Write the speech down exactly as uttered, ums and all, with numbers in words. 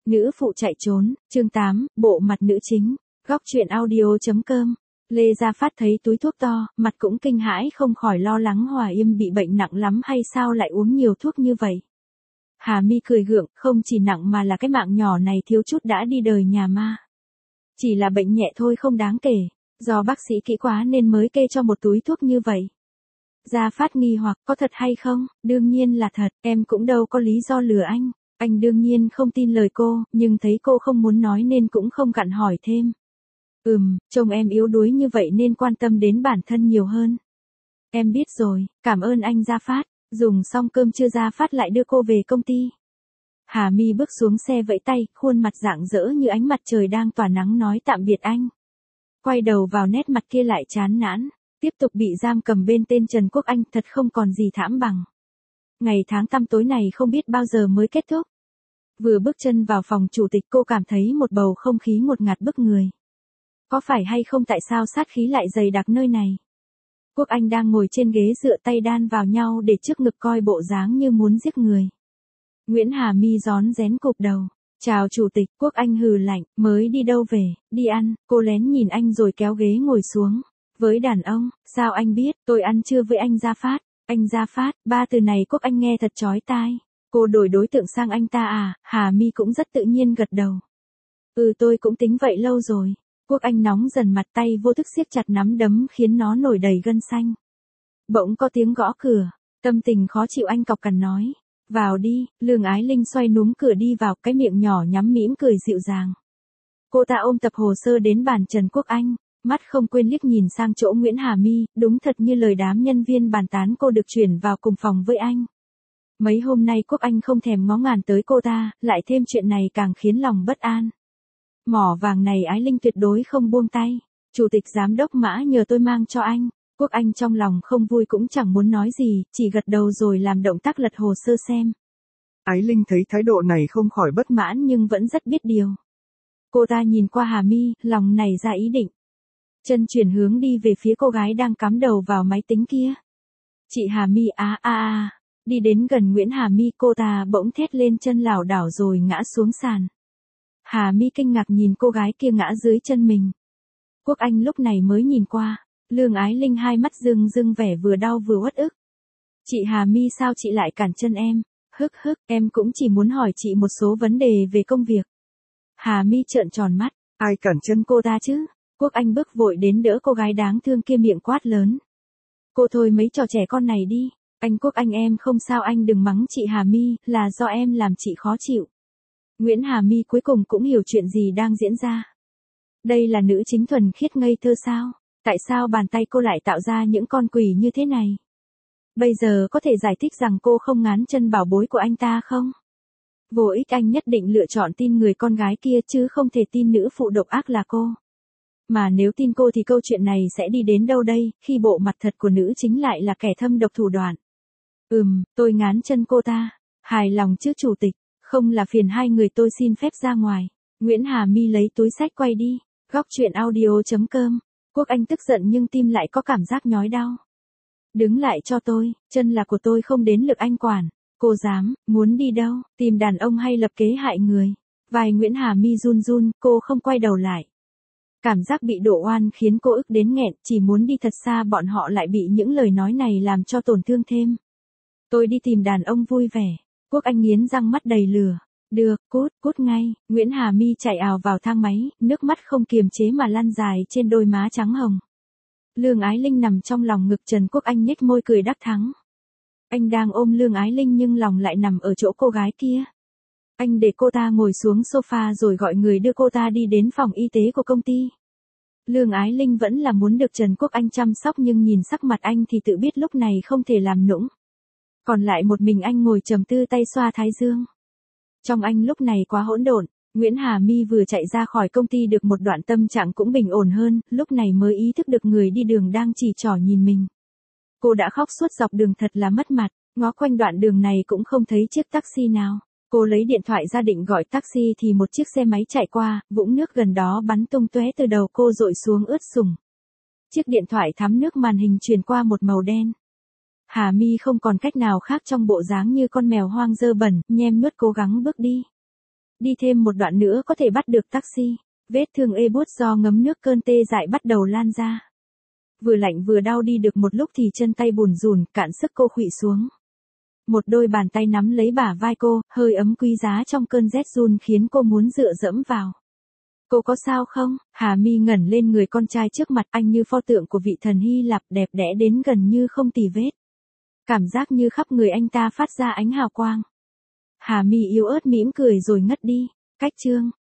Nữ phụ chạy trốn, chương tám, bộ mặt nữ chính, góc truyện audio.com. Lê Gia Phát thấy túi thuốc to, mặt cũng kinh hãi không khỏi lo lắng Hòa Yêm bị bệnh nặng lắm hay sao lại uống nhiều thuốc như vậy. Hà Mi cười gượng, không chỉ nặng mà là cái mạng nhỏ này thiếu chút đã đi đời nhà ma. Chỉ là bệnh nhẹ thôi không đáng kể, do bác sĩ kỹ quá nên mới kê cho một túi thuốc như vậy. Gia Phát nghi hoặc có thật hay không, đương nhiên là thật, em cũng đâu có lý do lừa anh. Anh đương nhiên không tin lời cô, nhưng thấy cô không muốn nói nên cũng không gặng hỏi thêm. Ừm, trông em yếu đuối như vậy nên quan tâm đến bản thân nhiều hơn. Em biết rồi, cảm ơn anh Gia Phát. Dùng xong cơm trưa Gia Phát lại đưa cô về công ty. Hà Mi bước xuống xe vẫy tay, khuôn mặt rạng rỡ như ánh mặt trời đang tỏa nắng nói tạm biệt anh. Quay đầu vào nét mặt kia lại chán nản, tiếp tục bị giam cầm bên tên Trần Quốc Anh thật không còn gì thảm bằng. Ngày tháng tăm tối này không biết bao giờ mới kết thúc. Vừa bước chân vào phòng chủ tịch cô cảm thấy một bầu không khí ngột ngạt bức người. Có phải hay không tại sao sát khí lại dày đặc nơi này? Quốc Anh đang ngồi trên ghế dựa tay đan vào nhau để trước ngực coi bộ dáng như muốn giết người. Nguyễn Hà Mi rón rén cụp đầu. Chào chủ tịch, Quốc Anh hừ lạnh, mới đi đâu về, đi ăn, cô lén nhìn anh rồi kéo ghế ngồi xuống. Với đàn ông, sao anh biết, tôi ăn trưa với anh Gia Phát. Anh Gia Phát, ba từ này Quốc Anh nghe thật chói tai. Cô đổi đối tượng sang anh ta à, Hà Mi cũng rất tự nhiên gật đầu. Ừ tôi cũng tính vậy lâu rồi. Quốc Anh nóng dần mặt tay vô thức siết chặt nắm đấm khiến nó nổi đầy gân xanh. Bỗng có tiếng gõ cửa, tâm tình khó chịu anh cộc cằn nói. Vào đi, Lương Ái Linh xoay núm cửa đi vào, cái miệng nhỏ nhắm mỉm cười dịu dàng. Cô ta ôm tập hồ sơ đến bàn Trần Quốc Anh, mắt không quên liếc nhìn sang chỗ Nguyễn Hà Mi, đúng thật như lời đám nhân viên bàn tán cô được chuyển vào cùng phòng với anh. Mấy hôm nay Quốc Anh không thèm ngó ngàng tới cô ta, lại thêm chuyện này càng khiến lòng bất an. Mỏ vàng này Ái Linh tuyệt đối không buông tay. Chủ tịch giám đốc Mã nhờ tôi mang cho anh. Quốc Anh trong lòng không vui cũng chẳng muốn nói gì, chỉ gật đầu rồi làm động tác lật hồ sơ xem. Ái Linh thấy thái độ này không khỏi bất mãn nhưng vẫn rất biết điều. Cô ta nhìn qua Hà Mi, lòng nảy ra ý định. Chân chuyển hướng đi về phía cô gái đang cắm đầu vào máy tính kia. Chị Hà Mi á a a. Đi đến gần Nguyễn Hà Mi, cô ta bỗng thét lên, chân lảo đảo rồi ngã xuống sàn. Hà Mi kinh ngạc nhìn cô gái kia ngã dưới chân mình. Quốc Anh lúc này mới nhìn qua, Lương Ái Linh hai mắt rưng rưng vẻ vừa đau vừa uất ức. Chị Hà Mi sao chị lại cản chân em? Hức hức, em cũng chỉ muốn hỏi chị một số vấn đề về công việc. Hà Mi trợn tròn mắt, ai cản chân cô ta chứ? Quốc Anh bước vội đến đỡ cô gái đáng thương kia, miệng quát lớn. Cô thôi mấy trò trẻ con này đi. Anh Quốc Anh em không sao, anh đừng mắng chị Hà Mi, là do em làm chị khó chịu. Nguyễn Hà Mi cuối cùng cũng hiểu chuyện gì đang diễn ra. Đây là nữ chính thuần khiết ngây thơ sao? Tại sao bàn tay cô lại tạo ra những con quỷ như thế này? Bây giờ có thể giải thích rằng cô không ngán chân bảo bối của anh ta không? Vô ích, anh nhất định lựa chọn tin người con gái kia chứ không thể tin nữ phụ độc ác là cô. Mà nếu tin cô thì câu chuyện này sẽ đi đến đâu đây, khi bộ mặt thật của nữ chính lại là kẻ thâm độc thủ đoạn. Ừm, tôi ngán chân cô ta. Hài lòng chứ chủ tịch, không là phiền hai người tôi xin phép ra ngoài. Nguyễn Hà Mi lấy túi xách quay đi. Góc truyện audio.com. Quốc Anh tức giận nhưng tim lại có cảm giác nhói đau. Đứng lại cho tôi, chân là của tôi không đến lượt anh quản. Cô dám, muốn đi đâu, tìm đàn ông hay lập kế hại người? Vai Nguyễn Hà Mi run run, cô không quay đầu lại. Cảm giác bị đổ oan khiến cô ức đến nghẹn, chỉ muốn đi thật xa, bọn họ lại bị những lời nói này làm cho tổn thương thêm. Tôi đi tìm đàn ông vui vẻ. Quốc Anh nghiến răng, mắt đầy lửa. Được, cút, cút ngay. Nguyễn Hà Mi chạy ào vào thang máy, nước mắt không kiềm chế mà lăn dài trên đôi má trắng hồng. Lương Ái Linh nằm trong lòng ngực Trần Quốc Anh nhếch môi cười đắc thắng. Anh đang ôm Lương Ái Linh nhưng lòng lại nằm ở chỗ cô gái kia. Anh để cô ta ngồi xuống sofa rồi gọi người đưa cô ta đi đến phòng y tế của công ty. Lương Ái Linh vẫn là muốn được Trần Quốc Anh chăm sóc nhưng nhìn sắc mặt anh thì tự biết lúc này không thể làm nũng. Còn lại một mình anh ngồi trầm tư tay xoa thái dương. Trong anh lúc này quá hỗn độn. Nguyễn Hà Mi vừa chạy ra khỏi công ty được một đoạn tâm trạng cũng bình ổn hơn, lúc này mới ý thức được người đi đường đang chỉ trỏ nhìn mình. Cô đã khóc suốt dọc đường thật là mất mặt, ngó quanh đoạn đường này cũng không thấy chiếc taxi nào. Cô lấy điện thoại ra định gọi taxi thì một chiếc xe máy chạy qua, vũng nước gần đó bắn tung tóe từ đầu cô dội xuống ướt sũng. Chiếc điện thoại thấm nước, màn hình truyền qua một màu đen. Hà Mi không còn cách nào khác, trong bộ dáng như con mèo hoang dơ bẩn, nhem nhuốc cố gắng bước đi. Đi thêm một đoạn nữa có thể bắt được taxi. Vết thương ê buốt do ngấm nước cơn tê dại bắt đầu lan ra. Vừa lạnh vừa đau đi được một lúc thì chân tay bùn rùn, cạn sức cô khuỵu xuống. Một đôi bàn tay nắm lấy bả vai cô, hơi ấm quý giá trong cơn rét run khiến cô muốn dựa dẫm vào. Cô có sao không? Hà Mi ngẩng lên người con trai trước mặt, anh như pho tượng của vị thần Hy Lạp, đẹp đẽ đến gần như không tì vết. Cảm giác như khắp người anh ta phát ra ánh hào quang. Hà Mi yếu ớt mỉm cười rồi ngất đi. Cách chương